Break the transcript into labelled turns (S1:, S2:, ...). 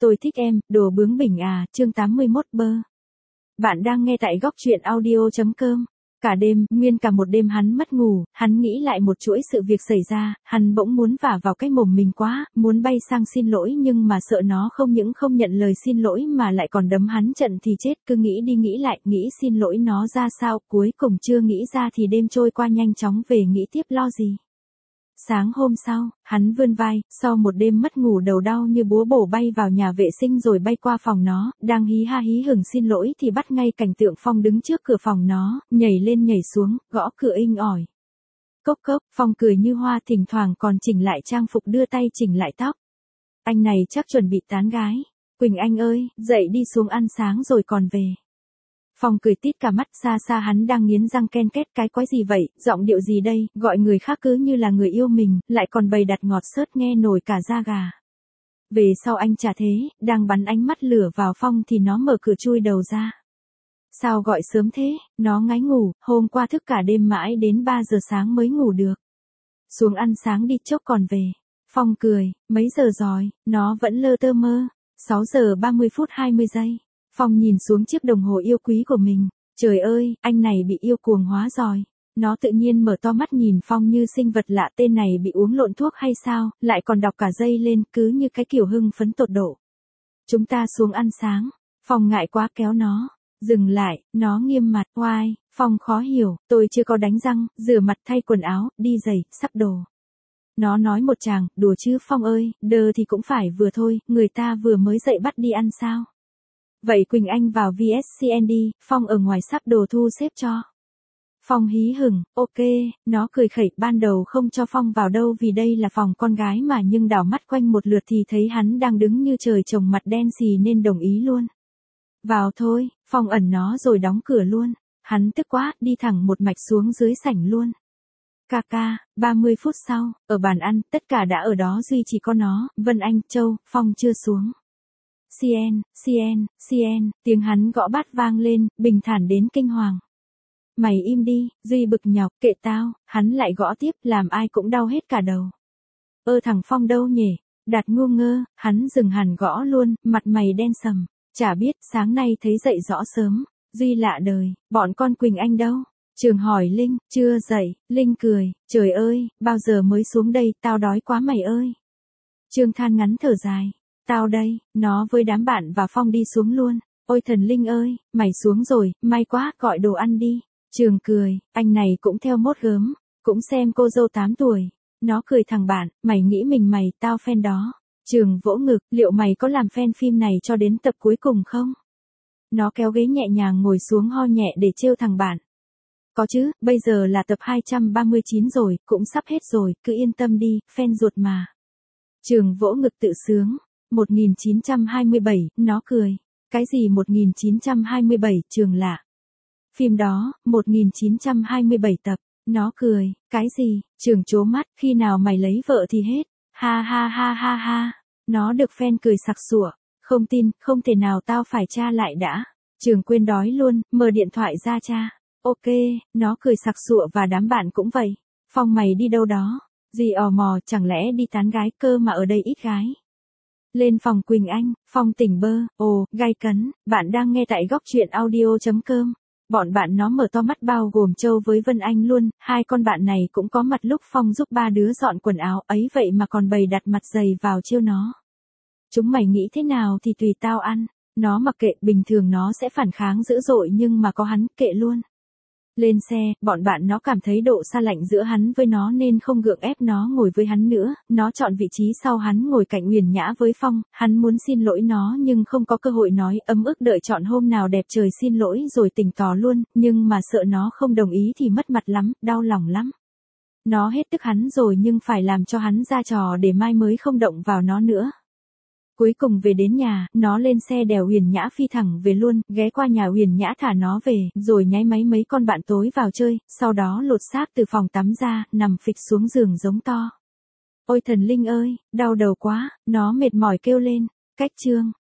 S1: Tôi thích em, đồ bướng bỉnh à, chương 81 bơ. Bạn đang nghe tại góc truyện audio.com. Cả đêm, nguyên cả một đêm hắn mất ngủ, hắn nghĩ lại một chuỗi sự việc xảy ra, hắn bỗng muốn vả vào cái mồm mình quá, muốn bay sang xin lỗi nhưng mà sợ nó không những không nhận lời xin lỗi mà lại còn đấm hắn trận thì chết, cứ nghĩ đi nghĩ lại, nghĩ xin lỗi nó ra sao, cuối cùng chưa nghĩ ra thì đêm trôi qua nhanh chóng về nghĩ tiếp lo gì. Sáng hôm sau, hắn vươn vai, sau một đêm mất ngủ đầu đau như búa bổ bay vào nhà vệ sinh rồi bay qua phòng nó, đang hí ha hí hửng xin lỗi thì bắt ngay cảnh tượng Phong đứng trước cửa phòng nó, nhảy lên nhảy xuống, gõ cửa inh ỏi. Cốc cốc, Phong cười như hoa thỉnh thoảng còn chỉnh lại trang phục đưa tay chỉnh lại tóc. Anh này chắc chuẩn bị tán gái. Quỳnh Anh ơi, dậy đi xuống ăn sáng rồi còn về. Phong cười tít cả mắt, xa xa hắn đang nghiến răng ken két cái quái gì vậy, giọng điệu gì đây, gọi người khác cứ như là người yêu mình, lại còn bày đặt ngọt xớt nghe nổi cả da gà. Về sau anh chả thế, đang bắn ánh mắt lửa vào Phong thì nó mở cửa chui đầu ra. Sao gọi sớm thế, nó ngáy ngủ, hôm qua thức cả đêm mãi đến 3 giờ sáng mới ngủ được. Xuống ăn sáng đi chốc còn về. Phong cười, mấy giờ rồi, nó vẫn lơ tơ mơ. 6 giờ 30 phút 20 giây. Phong nhìn xuống chiếc đồng hồ yêu quý của mình, trời ơi, anh này bị yêu cuồng hóa rồi. Nó tự nhiên mở to mắt nhìn Phong như sinh vật lạ, tên này bị uống lộn thuốc hay sao, lại còn đọc cả giây lên, cứ như cái kiểu hưng phấn tột độ. Chúng ta xuống ăn sáng. Phong ngại quá kéo nó. Dừng lại, nó nghiêm mặt, oai, Phong khó hiểu, tôi chưa có đánh răng, rửa mặt thay quần áo, đi giày, sắp đồ. Nó nói một tràng, đùa chứ Phong ơi, đơ thì cũng phải vừa thôi, người ta vừa mới dậy bắt đi ăn sao. Vậy Quỳnh Anh vào VSCN đi, Phong ở ngoài sắp đồ thu xếp cho. Phong hí hửng, ok, nó cười khẩy, ban đầu không cho Phong vào đâu vì đây là phòng con gái mà, nhưng đảo mắt quanh một lượt thì thấy hắn đang đứng như trời trồng mặt đen xì nên đồng ý luôn. Vào thôi, Phong ẩn nó rồi đóng cửa luôn. Hắn tức quá, đi thẳng một mạch xuống dưới sảnh luôn. Ca, 30 phút sau, ở bàn ăn, tất cả đã ở đó duy chỉ có nó, Vân Anh, Châu, Phong chưa xuống. CN, tiếng hắn gõ bát vang lên, bình thản đến kinh hoàng. Mày im đi, Duy bực nhọc, kệ tao, hắn lại gõ tiếp, làm ai cũng đau hết cả đầu. Thằng Phong đâu nhỉ? Đạt ngu ngơ, hắn dừng hẳn gõ luôn, mặt mày đen sầm. Chả biết, sáng nay thấy dậy rõ sớm. Duy lạ đời, bọn con Quỳnh Anh đâu? Trường hỏi Linh, chưa dậy, Linh cười, trời ơi, bao giờ mới xuống đây, tao đói quá mày ơi. Trương than ngắn thở dài. Tao đây, nó với đám bạn và Phong đi xuống luôn. Ôi thần Linh ơi, mày xuống rồi, may quá, gọi đồ ăn đi. Trường cười, anh này cũng theo mốt gớm, cũng xem cô dâu 8 tuổi. Nó cười thằng bạn, mày nghĩ mình mày, tao fan đó. Trường vỗ ngực, liệu mày có làm fan phim này cho đến tập cuối cùng không? Nó kéo ghế nhẹ nhàng ngồi xuống ho nhẹ để trêu thằng bạn. Có chứ, bây giờ là tập 239 rồi, cũng sắp hết rồi, cứ yên tâm đi, fan ruột mà. Trường vỗ ngực tự sướng. 1927, nó cười. Cái gì 1927, Trường lạ. Phim đó, 1927 tập, nó cười. Cái gì, Trường trố mắt, khi nào mày lấy vợ thì hết. Ha. Nó được fan cười sặc sụa. Không tin, không thể nào, tao phải tra lại đã. Trường quên đói luôn, mở điện thoại ra tra. Ok, nó cười sặc sụa và đám bạn cũng vậy. Phong mày đi đâu đó? Gì ò mò, chẳng lẽ đi tán gái cơ mà ở đây ít gái. Lên phòng Quỳnh Anh, Phong tỉnh bơ, gay cấn, bạn đang nghe tại góc truyện audio.com. Bọn bạn nó mở to mắt bao gồm Châu với Vân Anh luôn, hai con bạn này cũng có mặt lúc Phong giúp ba đứa dọn quần áo ấy vậy mà còn bày đặt mặt dày vào trêu nó. Chúng mày nghĩ thế nào thì tùy tao ăn, nó mặc kệ, bình thường nó sẽ phản kháng dữ dội nhưng mà có hắn, kệ luôn. Lên xe, bọn bạn nó cảm thấy độ xa lạnh giữa hắn với nó nên không gượng ép nó ngồi với hắn nữa, nó chọn vị trí sau hắn ngồi cạnh Huyền Nhã với Phong, hắn muốn xin lỗi nó nhưng không có cơ hội nói, ấm ức đợi chọn hôm nào đẹp trời xin lỗi rồi tỉnh tỏ luôn, nhưng mà sợ nó không đồng ý thì mất mặt lắm, đau lòng lắm. Nó hết tức hắn rồi nhưng phải làm cho hắn ra trò để mai mới không động vào nó nữa. Cuối cùng về đến nhà, nó lên xe đèo Huyền Nhã phi thẳng về luôn, ghé qua nhà Huyền Nhã thả nó về, rồi nháy máy mấy con bạn tối vào chơi, sau đó lột xác từ phòng tắm ra, nằm phịch xuống giường giống to. Ôi thần Linh ơi, đau đầu quá, nó mệt mỏi kêu lên. Cách chương